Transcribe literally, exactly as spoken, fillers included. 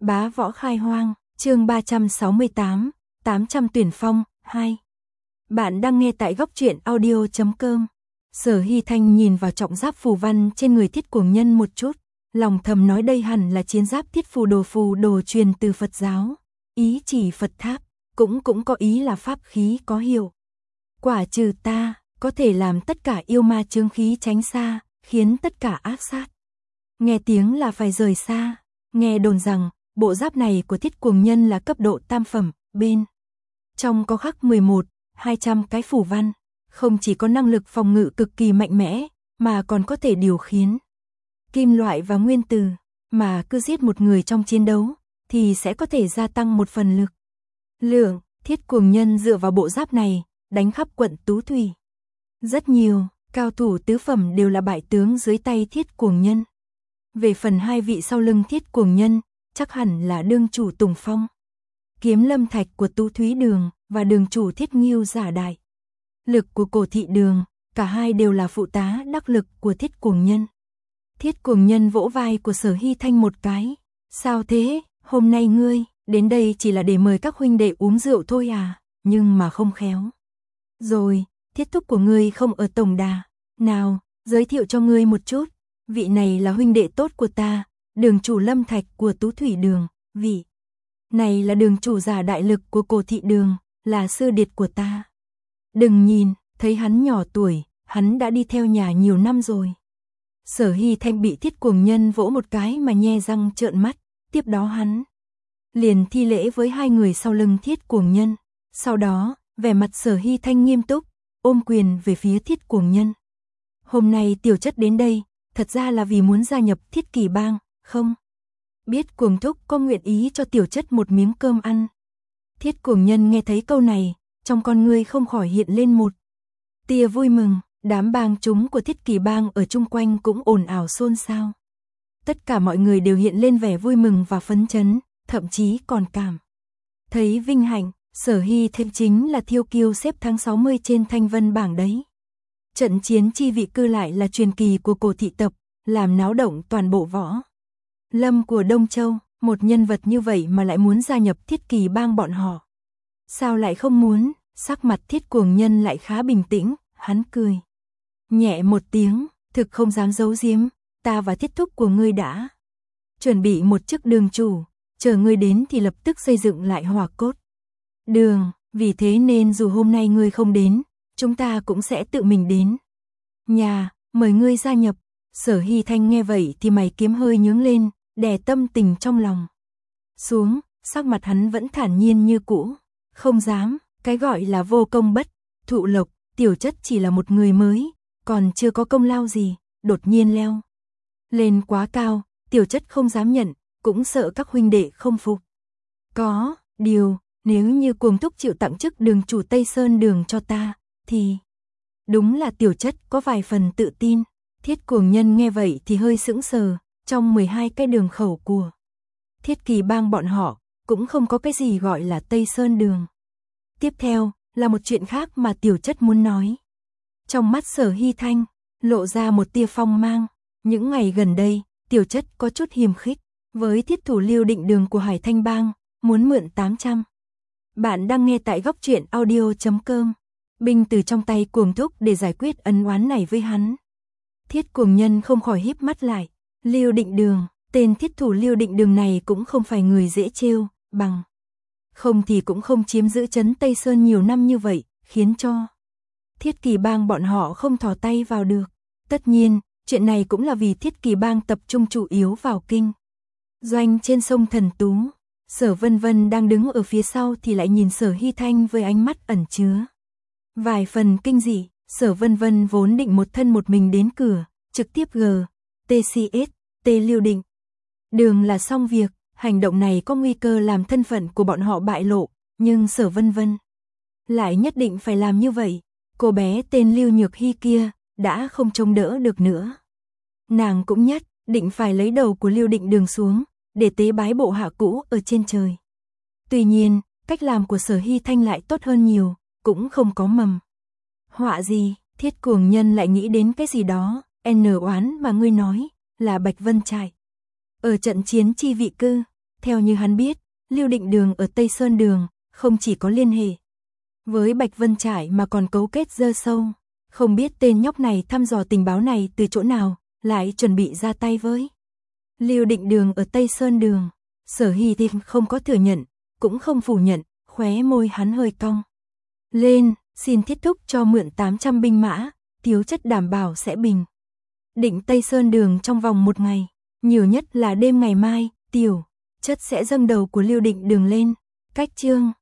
Bá võ khai hoang, chương ba trăm sáu mươi tám, tám trăm tuyển phong, hai. Bạn đang nghe tại góc truyện audio chấm com. Sở Hy Thanh nhìn vào trọng giáp phù văn trên người Thiết Cuồng Nhân một chút, lòng thầm nói đây hẳn là chiến giáp thiết phù đồ phù đồ truyền từ Phật giáo, ý chỉ Phật tháp, cũng cũng có ý là pháp khí có hiệu. Quả trừ ta, có thể làm tất cả yêu ma chướng khí tránh xa, khiến tất cả ác sát. Nghe tiếng là phải rời xa, nghe đồn rằng, bộ giáp này của Thiết Cuồng Nhân là cấp độ tam phẩm, bên trong có khắc mười một, hai trăm cái phù văn, không chỉ có năng lực phòng ngự cực kỳ mạnh mẽ, mà còn có thể điều khiển kim loại và nguyên tử, mà cứ giết một người trong chiến đấu, thì sẽ có thể gia tăng một phần lực lượng. Thiết Cuồng Nhân dựa vào bộ giáp này, đánh khắp quận Tú Thủy. Rất nhiều, cao thủ tứ phẩm đều là bại tướng dưới tay Thiết Cuồng Nhân. Về phần hai vị sau lưng Thiết Cuồng Nhân, chắc hẳn là đương chủ Tùng Phong, Kiếm Lâm Thạch của Tú Thúy Đường, và đường chủ Thiết Ngưu Giả Đại Lực của Cổ Thị Đường, cả hai đều là phụ tá đắc lực của Thiết Cuồng Nhân. Thiết Cuồng Nhân vỗ vai của Sở Hy Thanh một cái. Sao thế, hôm nay ngươi đến đây chỉ là để mời các huynh đệ uống rượu thôi à, nhưng mà không khéo. Rồi, thiết thúc của ngươi không ở tổng đà. Nào, giới thiệu cho ngươi một chút. Vị này là huynh đệ tốt của ta, đường chủ Lâm Thạch của Tú Thủy Đường. Vị này là đường chủ Giả Đại Lực của Cổ Thị Đường, là sư điệt của ta. Đừng nhìn, thấy hắn nhỏ tuổi, hắn đã đi theo nhà nhiều năm rồi. Sở Hy Thanh bị Thiết Cuồng Nhân vỗ một cái mà nhe răng trợn mắt, tiếp đó hắn liền thi lễ với hai người sau lưng Thiết Cuồng Nhân. Sau đó, vẻ mặt Sở Hy Thanh nghiêm túc, ôm quyền về phía Thiết Cuồng Nhân. Hôm nay tiểu chất đến đây, thật ra là vì muốn gia nhập Thiết Kỳ Bang, không biết Cuồng thúc có nguyện ý cho tiểu chất một miếng cơm ăn. Thiết Cuồng Nhân nghe thấy câu này, trong con ngươi không khỏi hiện lên một tia vui mừng. Đám bang chúng của Thiết Kỳ Bang ở chung quanh cũng ồn ào xôn xao. Tất cả mọi người đều hiện lên vẻ vui mừng và phấn chấn, thậm chí còn cảm thấy vinh hạnh. Sở Hy Thanh chính là thiêu kiêu xếp tháng sáu mươi trên thanh vân bảng đấy. Trận chiến chi vị cư lại là truyền kỳ của Cổ Thị Tập, làm náo động toàn bộ võ lâm của Đông Châu. Một nhân vật như vậy mà lại muốn gia nhập Thiết Kỳ Bang bọn họ. Sao lại không muốn? Sắc mặt Thiết Cuồng Nhân lại khá bình tĩnh, hắn cười nhẹ một tiếng, thực không dám giấu giếm, ta và thiết thúc của ngươi đã chuẩn bị một chức đường chủ, chờ ngươi đến thì lập tức xây dựng lại Hỏa Cốt Đường, vì thế nên dù hôm nay ngươi không đến, chúng ta cũng sẽ tự mình đến nhà, mời ngươi gia nhập. Sở Hy Thanh nghe vậy thì mày kiếm hơi nhướng lên, đè tâm tình trong lòng xuống, sắc mặt hắn vẫn thản nhiên như cũ. Không dám, cái gọi là vô công bất thụ lộc, tiểu chất chỉ là một người mới, còn chưa có công lao gì, đột nhiên leo lên quá cao, tiểu chất không dám nhận, cũng sợ các huynh đệ không phục. Có điều, nếu như Cuồng thúc chịu tặng chức đường chủ Tây Sơn Đường cho ta, thì đúng là tiểu chất có vài phần tự tin. Thiết Cuồng Nhân nghe vậy thì hơi sững sờ, trong mười hai cái đường khẩu của Thiết Kỳ Bang bọn họ, cũng không có cái gì gọi là Tây Sơn Đường. Tiếp theo, là một chuyện khác mà tiểu chất muốn nói. Trong mắt Sở Hy Thanh, lộ ra một tia phong mang. Những ngày gần đây, tiểu chất có chút hiềm khích với thiết thủ Lưu Định Đường của Hải Thanh Bang, muốn mượn tám trăm. Bạn đang nghe tại góc truyện audio chấm com. Binh từ trong tay Cuồng thúc để giải quyết ân oán này với hắn. Thiết Cuồng Nhân không khỏi híp mắt lại. Lưu Định Đường, tên thiết thủ Lưu Định Đường này cũng không phải người dễ trêu, bằng không thì cũng không chiếm giữ trấn Tây Sơn nhiều năm như vậy, khiến cho Thiết Kỳ Bang bọn họ không thò tay vào được. Tất nhiên, chuyện này cũng là vì Thiết Kỳ Bang tập trung chủ yếu vào kinh doanh trên sông Thần Tú. Sở Vân Vân đang đứng ở phía sau thì lại nhìn Sở Hy Thanh với ánh mắt ẩn chứa vài phần kinh dị. Sở Vân Vân vốn định một thân một mình đến cửa, trực tiếp G, T C S, T Lưu Định Đường là xong việc. Hành động này có nguy cơ làm thân phận của bọn họ bại lộ, nhưng Sở Vân Vân lại nhất định phải làm như vậy. Cô bé tên Lưu Nhược Hy kia đã không chống đỡ được nữa. Nàng cũng nhất định phải lấy đầu của Lưu Định Đường xuống, để tế bái bộ hạ cũ ở trên trời. Tuy nhiên, cách làm của Sở Hy Thanh lại tốt hơn nhiều, cũng không có mầm họa gì. Thiết Cuồng Nhân lại nghĩ đến cái gì đó. N oán mà ngươi nói là Bạch Vân Trại ở trận chiến chi vị cư, Theo như hắn biết, Lưu Định Đường ở Tây Sơn Đường, không chỉ có liên hệ với Bạch Vân Trải mà còn cấu kết dơ sâu. Không biết tên nhóc này thăm dò tình báo này từ chỗ nào, lại chuẩn bị ra tay với Lưu Định Đường ở Tây Sơn Đường. Sở Hy Thịnh không có thừa nhận, cũng không phủ nhận, khóe môi hắn hơi cong lên, xin thiết thúc cho mượn tám trăm binh mã, thiếu chất đảm bảo sẽ bình định Tây Sơn Đường trong vòng một ngày, nhiều nhất là đêm ngày mai, tiểu chất sẽ dâng đầu của Lưu Định Đường lên. Cách chương